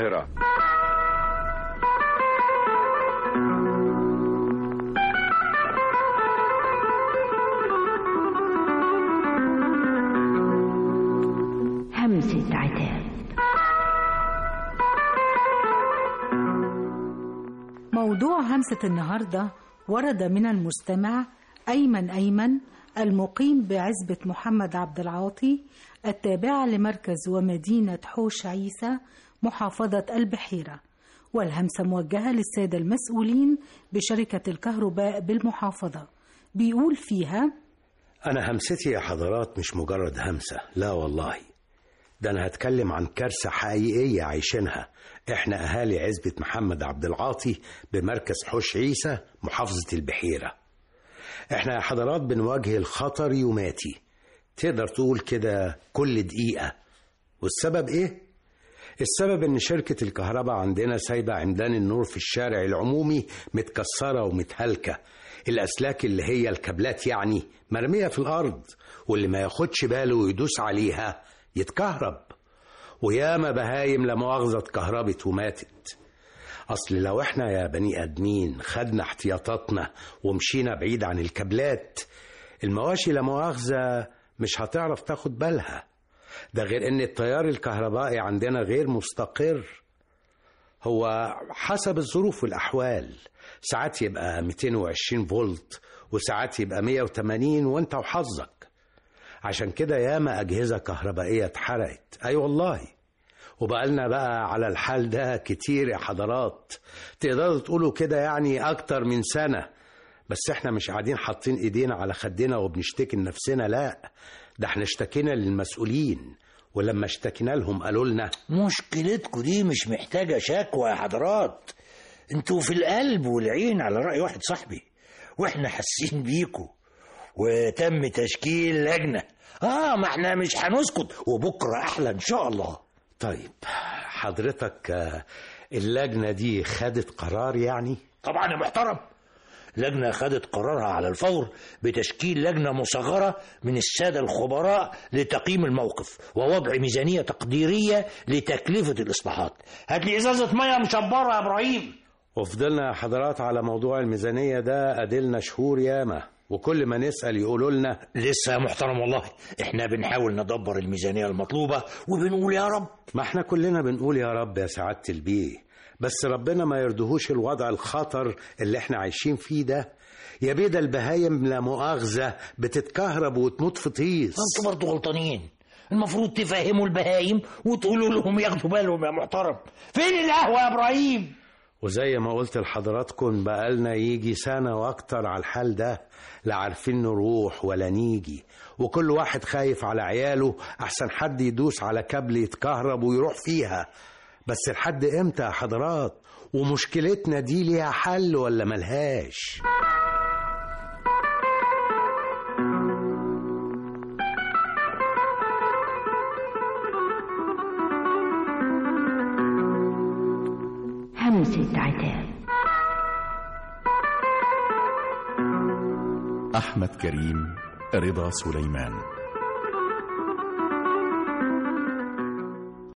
القاهرة. همسة عتاب. موضوع همسة النهاردة ورد من المستمع أيمن المقيم بعزبة محمد عبد العاطي التابعة لمركز ومدينة حوش عيسى محافظة البحيرة، والهمسة موجهة للسادة المسؤولين بشركة الكهرباء بالمحافظة. بيقول فيها: أنا همستي يا حضرات مش مجرد همسة، لا والله، ده أنا هتكلم عن كارثة حقيقية عايشينها إحنا أهالي عزبة محمد عبد العاطي بمركز حوش عيسى محافظة البحيرة. إحنا يا حضرات بنواجه الخطر يوماتي، تقدر تقول كده كل دقيقة. والسبب إيه؟ السبب إن شركة الكهرباء عندنا سايبة عمدان النور في الشارع العمومي متكسرة ومتهلكة، الأسلاك اللي هي الكابلات يعني مرمية في الأرض، واللي ما ياخدش باله ويدوس عليها يتكهرب. وياما بهايم لمؤاخذة اتكهربت وماتت. أصل لو احنا يا بني آدمين خدنا احتياطاتنا ومشينا بعيد عن الكابلات، المواشي لمؤاخذة مش هتعرف تاخد بالها. ده غير ان التيار الكهربائي عندنا غير مستقر، هو حسب الظروف والأحوال، ساعات يبقى 220 فولت وساعات يبقى 180 وانت وحظك. عشان كده ياما أجهزة كهربائية اتحرقت، أي والله. وبقالنا بقى على الحال ده كتير يا حضرات، تقدروا تقولوا كده يعني أكتر من سنة. بس احنا مش قاعدين حاطين ايدينا على خدنا وبنشتكي لنفسنا، لا، ده احنا اشتكينا للمسؤولين، ولما اشتكينا لهم قالوا لنا مشكلتكم دي مش محتاجة شكوى يا حضرات، انتوا في القلب والعين على رأي واحد صاحبي، واحنا حاسين بيكوا، وتم تشكيل لجنة. ما احنا مش هنسكت، وبكرة احلى ان شاء الله. طيب حضرتك اللجنة دي خدت قرار يعني؟ طبعا يا محترم، لجنة خدت قرارها على الفور بتشكيل لجنة مصغرة من السادة الخبراء لتقييم الموقف ووضع ميزانية تقديرية لتكلفة الإصلاحات. هات لي إزازة مية مشبرة يا إبراهيم. وفضلنا يا حضرات على موضوع الميزانية ده أدلنا شهور ياما، وكل ما نسأل يقولوا لنا لسه يا محترم والله احنا بنحاول ندبر الميزانية المطلوبة وبنقول يا رب. ما احنا كلنا بنقول يا رب يا سعادة البيه، بس ربنا ما يردهوش الوضع الخطر اللي احنا عايشين فيه ده. يا بيه ده البهايم لا مؤاخذة بتتكهرب وتموت في طيس. انتوا برضو غلطانين، المفروض تفهموا البهايم وتقولوا لهم ياخدوا بالهم يا محترم. فين القهوة يا إبراهيم؟ وزي ما قلت لحضراتكم بقالنا يجي سنة واكتر على الحال ده، لا عارفين نروح ولا نيجي، وكل واحد خايف على عياله احسن حد يدوس على كابل يتكهرب ويروح فيها. بس لحد امتى يا حضرات؟ ومشكلتنا دي ليها حل ولا ملهاش؟ همسة عتاب. أحمد كريم، رضا سليمان.